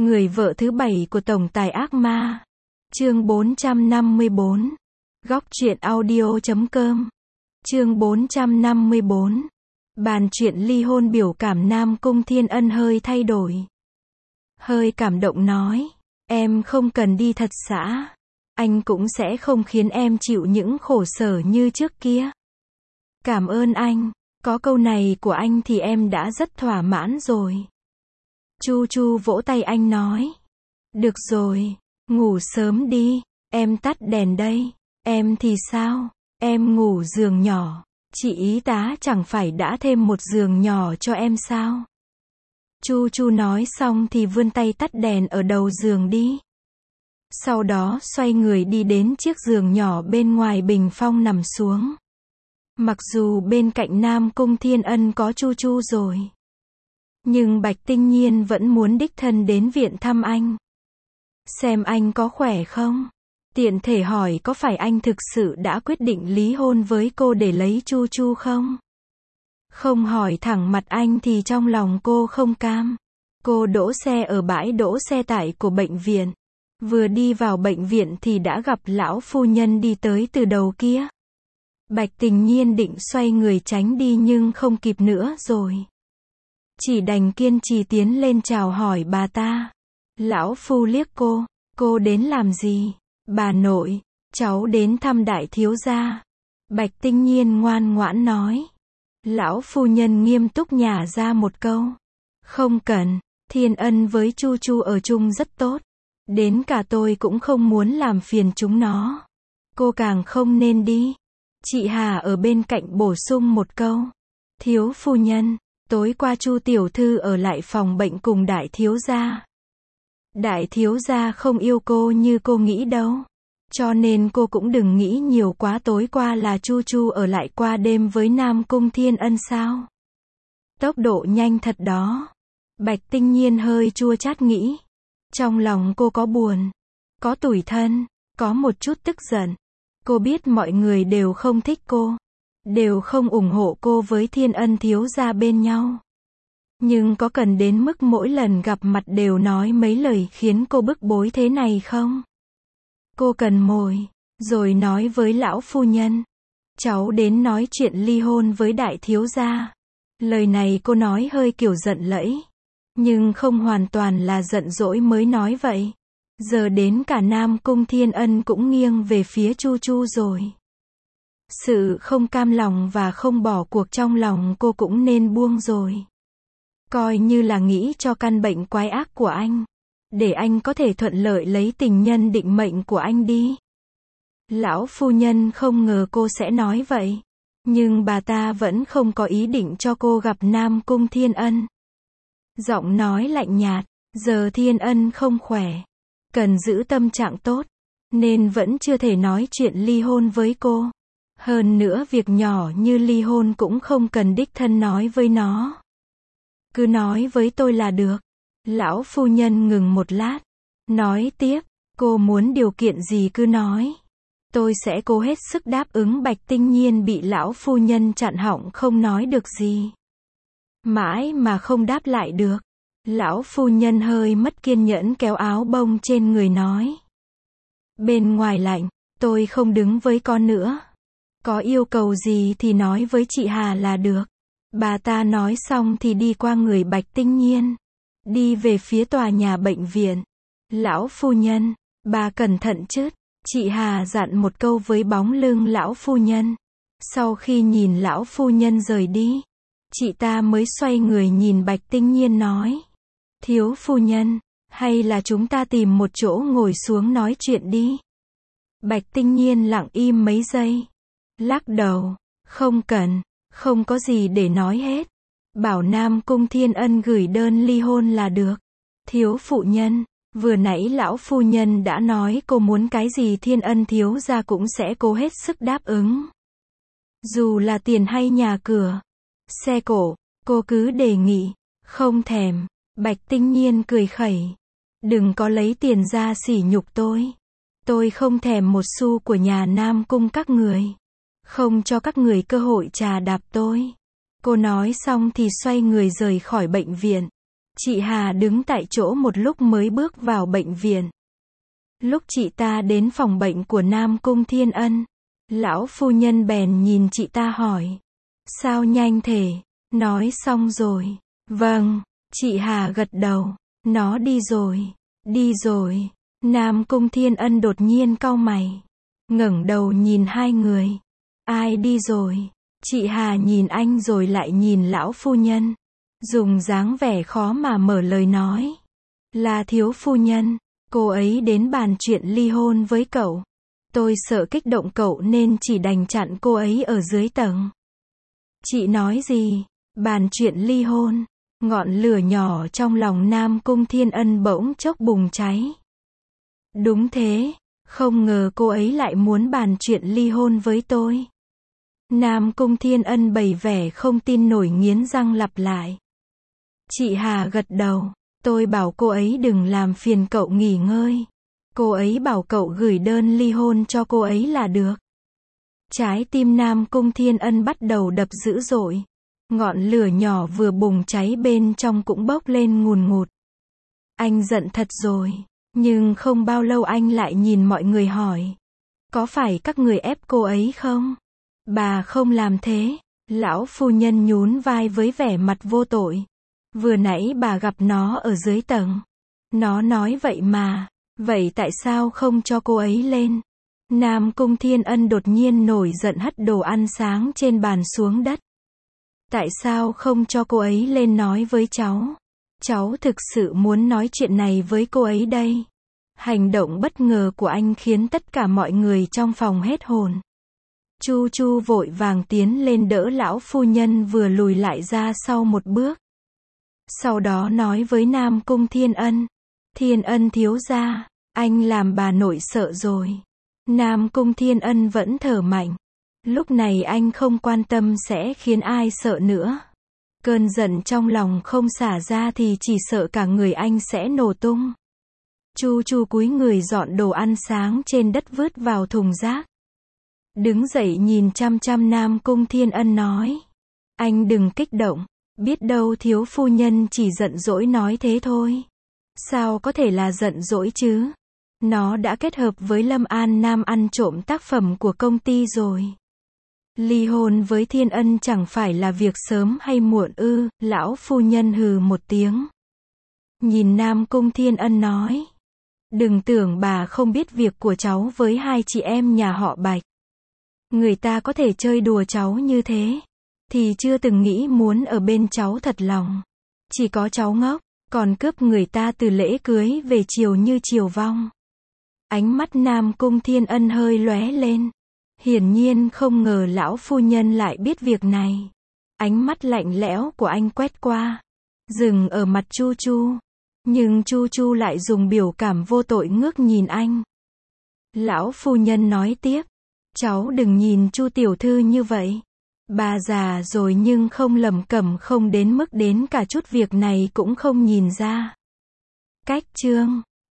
Người vợ thứ 7 của tổng tài ác ma. Chương 454. Góc truyện audio.com. Chương 454. Bàn chuyện ly hôn biểu cảm Nam Cung Thiên Ân hơi thay đổi. Hơi cảm động nói, em không cần đi thật xã. Anh cũng sẽ không khiến em chịu những khổ sở như trước kia. Cảm ơn anh, có câu này của anh thì em đã rất thỏa mãn rồi. Chu Chu vỗ tay anh nói. Được rồi, ngủ sớm đi, em tắt đèn đây. Em thì sao? Em ngủ giường nhỏ. Chị y tá chẳng phải đã thêm một giường nhỏ cho em sao? Chu Chu nói xong thì vươn tay tắt đèn ở đầu giường đi. Sau đó xoay người đi đến chiếc giường nhỏ bên ngoài bình phong nằm xuống. Mặc dù bên cạnh Nam Cung Thiên Ân có Chu Chu rồi, nhưng Bạch Tinh Nhiên vẫn muốn đích thân đến viện thăm anh. Xem anh có khỏe không? Tiện thể hỏi có phải anh thực sự đã quyết định lý hôn với cô để lấy Chu Chu không? Không hỏi thẳng mặt anh thì trong lòng cô không cam. Cô đỗ xe ở bãi đỗ xe tải của bệnh viện. Vừa đi vào bệnh viện thì đã gặp lão phu nhân đi tới từ đầu kia. Bạch Tinh Nhiên định xoay người tránh đi nhưng không kịp nữa rồi. Chỉ đành kiên trì tiến lên chào hỏi bà ta. Lão phu liếc cô đến làm gì? Bà nội, cháu đến thăm đại thiếu gia. Bạch Tinh Nhiên ngoan ngoãn nói. Lão phu nhân nghiêm túc nhả ra một câu. Không cần, Thiên Ân với Chu Chu ở chung rất tốt. Đến cả tôi cũng không muốn làm phiền chúng nó. Cô càng không nên đi. Chị Hà ở bên cạnh bổ sung một câu. Thiếu phu nhân, tối qua Chu tiểu thư ở lại phòng bệnh cùng đại thiếu gia. Đại thiếu gia không yêu cô như cô nghĩ đâu. Cho nên cô cũng đừng nghĩ nhiều quá, tối qua là Chu Chu ở lại qua đêm với Nam Cung Thiên Ân sao? Tốc độ nhanh thật đó. Bạch Tinh Nhiên hơi chua chát nghĩ. Trong lòng cô có buồn, có tủi thân, có một chút tức giận. Cô biết mọi người đều không thích cô, đều không ủng hộ cô với Thiên Ân thiếu gia bên nhau. Nhưng có cần đến mức mỗi lần gặp mặt đều nói mấy lời khiến cô bức bối thế này không? Cô cần mồi, rồi nói với lão phu nhân. Cháu đến nói chuyện ly hôn với đại thiếu gia. Lời này cô nói hơi kiểu giận lẫy. Nhưng không hoàn toàn là giận dỗi mới nói vậy. Giờ đến cả Nam Cung Thiên Ân cũng nghiêng về phía Chu Chu rồi. Sự không cam lòng và không bỏ cuộc trong lòng cô cũng nên buông rồi. Coi như là nghĩ cho căn bệnh quái ác của anh. Để anh có thể thuận lợi lấy tình nhân định mệnh của anh đi. Lão phu nhân không ngờ cô sẽ nói vậy. Nhưng bà ta vẫn không có ý định cho cô gặp Nam Cung Thiên Ân. Giọng nói lạnh nhạt, giờ Thiên Ân không khỏe. Cần giữ tâm trạng tốt. Nên vẫn chưa thể nói chuyện ly hôn với cô. Hơn nữa việc nhỏ như ly hôn cũng không cần đích thân nói với nó. Cứ nói với tôi là được. Lão phu nhân ngừng một lát. Nói tiếp, cô muốn điều kiện gì cứ nói. Tôi sẽ cố hết sức đáp ứng. Bạch Tinh Nhiên bị lão phu nhân chặn họng không nói được gì. Mãi mà không đáp lại được. Lão phu nhân hơi mất kiên nhẫn kéo áo bông trên người nói. Bên ngoài lạnh, tôi không đứng với con nữa. Có yêu cầu gì thì nói với chị Hà là được. Bà ta nói xong thì đi qua người Bạch Tinh Nhiên. Đi về phía tòa nhà bệnh viện. Lão phu nhân, bà cẩn thận chứ. Chị Hà dặn một câu với bóng lưng lão phu nhân. Sau khi nhìn lão phu nhân rời đi, chị ta mới xoay người nhìn Bạch Tinh Nhiên nói. Thiếu phu nhân, hay là chúng ta tìm một chỗ ngồi xuống nói chuyện đi. Bạch Tinh Nhiên lặng im mấy giây. Lắc đầu, không cần, không có gì để nói hết. Bảo Nam Cung Thiên Ân gửi đơn ly hôn là được. Thiếu phụ nhân, vừa nãy lão phu nhân đã nói cô muốn cái gì Thiên Ân thiếu gia cũng sẽ cố hết sức đáp ứng. Dù là tiền hay nhà cửa, xe cộ, cô cứ đề nghị. Không thèm. Bạch Tinh Nhiên cười khẩy. Đừng có lấy tiền ra sỉ nhục tôi. Tôi không thèm một xu của nhà Nam Cung các người. Không cho các người cơ hội trà đạp tôi. Cô nói xong thì xoay người rời khỏi bệnh viện. Chị Hà đứng tại chỗ một lúc mới bước vào bệnh viện. Lúc chị ta đến phòng bệnh của Nam Cung Thiên Ân, lão phu nhân bèn nhìn chị ta hỏi. Sao nhanh thế? Nói xong rồi. Vâng, chị Hà gật đầu. Nó đi rồi. Đi rồi. Nam Cung Thiên Ân đột nhiên cau mày. Ngẩng đầu nhìn hai người. Ai đi rồi? Chị Hà nhìn anh rồi lại nhìn lão phu nhân. Dùng dáng vẻ khó mà mở lời nói. Là thiếu phu nhân. Cô ấy đến bàn chuyện ly hôn với cậu. Tôi sợ kích động cậu nên chỉ đành chặn cô ấy ở dưới tầng. Chị nói gì? Bàn chuyện ly hôn. Ngọn lửa nhỏ trong lòng Nam Cung Thiên Ân bỗng chốc bùng cháy. Đúng thế, không ngờ cô ấy lại muốn bàn chuyện ly hôn với tôi. Nam Cung Thiên Ân bày vẻ không tin nổi nghiến răng lặp lại. Chị Hà gật đầu. Tôi bảo cô ấy đừng làm phiền cậu nghỉ ngơi. Cô ấy bảo cậu gửi đơn ly hôn cho cô ấy là được. Trái tim Nam Cung Thiên Ân bắt đầu đập dữ dội. Ngọn lửa nhỏ vừa bùng cháy bên trong cũng bốc lên ngùn ngụt. Anh giận thật rồi. Nhưng không bao lâu anh lại nhìn mọi người hỏi. Có phải các người ép cô ấy không? Bà không làm thế. Lão phu nhân nhún vai với vẻ mặt vô tội. Vừa nãy bà gặp nó ở dưới tầng. Nó nói vậy mà. Vậy tại sao không cho cô ấy lên? Nam Cung Thiên Ân đột nhiên nổi giận hất đồ ăn sáng trên bàn xuống đất. Tại sao không cho cô ấy lên nói với cháu? Cháu thực sự muốn nói chuyện này với cô ấy đây. Hành động bất ngờ của anh khiến tất cả mọi người trong phòng hết hồn. Chu Chu vội vàng tiến lên đỡ lão phu nhân vừa lùi lại ra sau một bước. Sau đó nói với Nam Cung Thiên Ân. Thiên Ân thiếu gia, anh làm bà nội sợ rồi. Nam Cung Thiên Ân vẫn thở mạnh. Lúc này anh không quan tâm sẽ khiến ai sợ nữa. Cơn giận trong lòng không xả ra thì chỉ sợ cả người anh sẽ nổ tung. Chu Chu cúi người dọn đồ ăn sáng trên đất vứt vào thùng rác. Đứng dậy nhìn chăm chăm Nam Cung Thiên Ân nói. Anh đừng kích động. Biết đâu thiếu phu nhân chỉ giận dỗi nói thế thôi. Sao có thể là giận dỗi chứ? Nó đã kết hợp với Lâm An Nam ăn trộm tác phẩm của công ty rồi. Ly hôn với Thiên Ân chẳng phải là việc sớm hay muộn ư? Lão phu nhân hừ một tiếng. Nhìn Nam Cung Thiên Ân nói. Đừng tưởng bà không biết việc của cháu với hai chị em nhà họ Bạch. Người ta có thể chơi đùa cháu như thế. Thì chưa từng nghĩ muốn ở bên cháu thật lòng. Chỉ có cháu ngốc, còn cướp người ta từ lễ cưới về chiều như chiều vong. Ánh mắt Nam Cung Thiên Ân hơi lóe lên. Hiển nhiên không ngờ lão phu nhân lại biết việc này. Ánh mắt lạnh lẽo của anh quét qua. Dừng ở mặt Chu Chu. Nhưng Chu Chu lại dùng biểu cảm vô tội ngước nhìn anh. Lão phu nhân nói tiếp. Cháu đừng nhìn Chu tiểu thư như vậy. Bà già rồi nhưng không lầm cẩm không đến mức đến cả chút việc này cũng không nhìn ra. Cách chương